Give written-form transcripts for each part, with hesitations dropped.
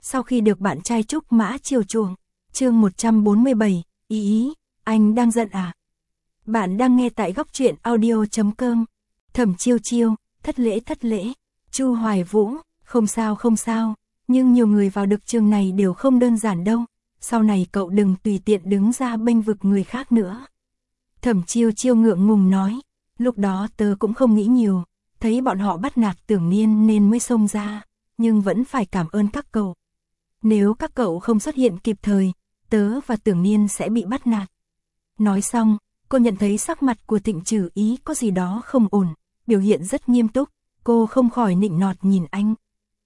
sau khi được bạn trai Trúc Mã chiều chuộng. Chương 147, ý, anh đang giận à? Bạn đang nghe tại góc truyện audio.com. Thẩm Chiêu Chiêu, thất lễ. Chu Hoài Vũ, không sao, nhưng nhiều người vào được trường này đều không đơn giản đâu, sau này cậu đừng tùy tiện đứng ra bênh vực người khác nữa. Thẩm Chiêu Chiêu ngượng ngùng nói, lúc đó tớ cũng không nghĩ nhiều, thấy bọn họ bắt nạt Tưởng Niên nên mới xông ra, nhưng vẫn phải cảm ơn các cậu. Nếu các cậu không xuất hiện kịp thời, tớ và Tưởng Niên sẽ bị bắt nạt. Nói xong, cô nhận thấy sắc mặt của Thịnh Trử Ý có gì đó không ổn, biểu hiện rất nghiêm túc, cô không khỏi nịnh nọt nhìn anh.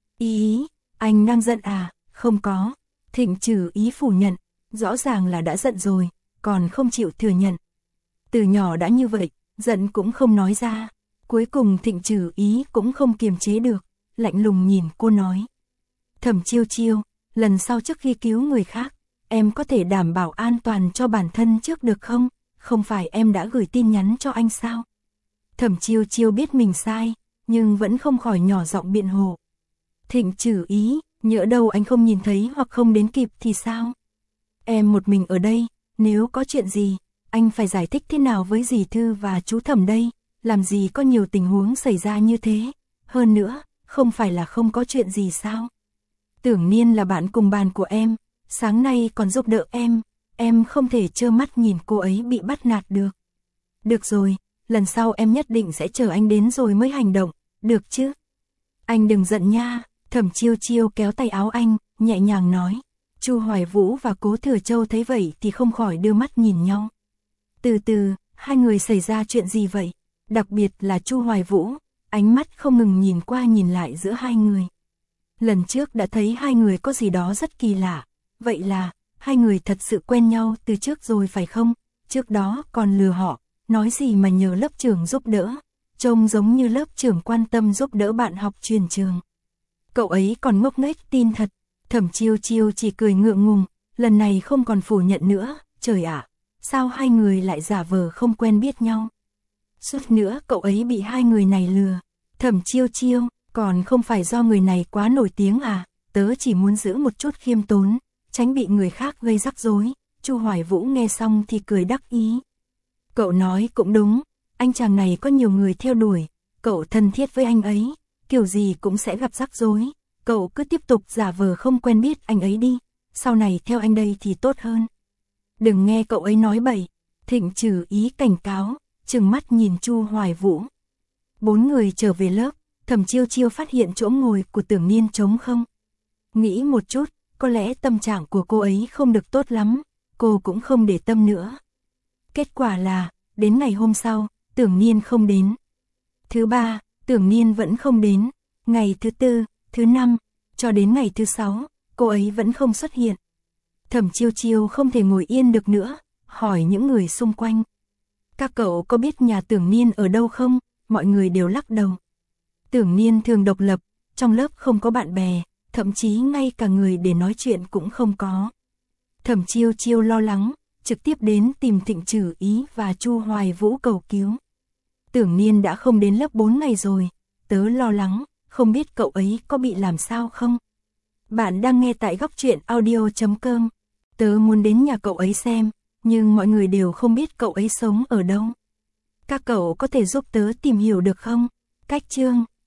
Ý, anh đang giận à? Không có. Thịnh Trử Ý phủ nhận, rõ ràng là đã giận rồi, còn không chịu thừa nhận. Từ nhỏ đã như vậy, giận cũng không nói ra. Cuối cùng Thịnh Trử Ý cũng không kiềm chế được, lạnh lùng nhìn cô nói. Thẩm Chiêu Chiêu, lần sau trước khi cứu người khác, em có thể đảm bảo an toàn cho bản thân trước được không? Không phải em đã gửi tin nhắn cho anh sao? Thẩm Chiêu Chiêu biết mình sai, nhưng vẫn không khỏi nhỏ giọng biện hộ. Thịnh Trử Ý, nhỡ đâu anh không nhìn thấy hoặc không đến kịp thì sao? Em một mình ở đây, nếu có chuyện gì, anh phải giải thích thế nào với dì Thư và chú Thẩm đây? Làm gì có nhiều tình huống xảy ra như thế? Hơn nữa, không phải là không có chuyện gì sao? Tưởng Niên là bạn cùng bàn của em, sáng nay còn giúp đỡ em không thể trơ mắt nhìn cô ấy bị bắt nạt được. Được rồi, lần sau em nhất định sẽ chờ anh đến rồi mới hành động, được chứ? Anh đừng giận nha. Thẩm Chiêu Chiêu kéo tay áo anh, nhẹ nhàng nói. Chu Hoài Vũ và Cố Thừa Châu thấy vậy thì không khỏi đưa mắt nhìn nhau. Từ từ, hai người xảy ra chuyện gì vậy? Đặc biệt là Chu Hoài Vũ, ánh mắt không ngừng nhìn qua nhìn lại giữa hai người. Lần trước đã thấy hai người có gì đó rất kỳ lạ. Vậy là, hai người thật sự quen nhau từ trước rồi phải không? Trước đó còn lừa họ, nói gì mà nhờ lớp trưởng giúp đỡ. Trông giống như lớp trưởng quan tâm giúp đỡ bạn học truyền trường. Cậu ấy còn ngốc nghếch tin thật. Thẩm Chiêu Chiêu chỉ cười ngượng ngùng, lần này không còn phủ nhận nữa. Trời ạ, sao hai người lại giả vờ không quen biết nhau? Suốt nữa cậu ấy bị hai người này lừa. Thẩm Chiêu Chiêu, còn không phải do người này quá nổi tiếng à? Tớ chỉ muốn giữ một chút khiêm tốn, tránh bị người khác gây rắc rối. Chu Hoài Vũ nghe xong thì cười đắc ý. Cậu nói cũng đúng, anh chàng này có nhiều người theo đuổi, cậu thân thiết với anh ấy, kiểu gì cũng sẽ gặp rắc rối. Cậu cứ tiếp tục giả vờ không quen biết anh ấy đi, sau này theo anh đây thì tốt hơn. Đừng nghe cậu ấy nói bậy. Thịnh Trử Ý cảnh cáo, trừng mắt nhìn Chu Hoài Vũ. Bốn người trở về lớp, Thẩm Chiêu Chiêu phát hiện chỗ ngồi của Tưởng Niên trống không. Nghĩ một chút, có lẽ tâm trạng của cô ấy không được tốt lắm, cô cũng không để tâm nữa. Kết quả là, đến ngày hôm sau, Tưởng Niên không đến. Thứ ba, Tưởng Niên vẫn không đến. Ngày thứ tư, thứ năm, cho đến ngày thứ sáu, cô ấy vẫn không xuất hiện. Thẩm Chiêu Chiêu không thể ngồi yên được nữa, hỏi những người xung quanh. Các cậu có biết nhà Tưởng Niên ở đâu không? Mọi người đều lắc đầu. Tưởng Niên thường độc lập, trong lớp không có bạn bè, thậm chí ngay cả người để nói chuyện cũng không có. Thẩm Chiêu Chiêu lo lắng, trực tiếp đến tìm Thịnh Trử Ý và Chu Hoài Vũ cầu cứu. Tưởng Niên đã không đến lớp 4 ngày rồi, tớ lo lắng, không biết cậu ấy có bị làm sao không? Bạn đang nghe tại góc truyện audio.com. Tớ muốn đến nhà cậu ấy xem, nhưng mọi người đều không biết cậu ấy sống ở đâu. Các cậu có thể giúp tớ tìm hiểu được không? Cách chương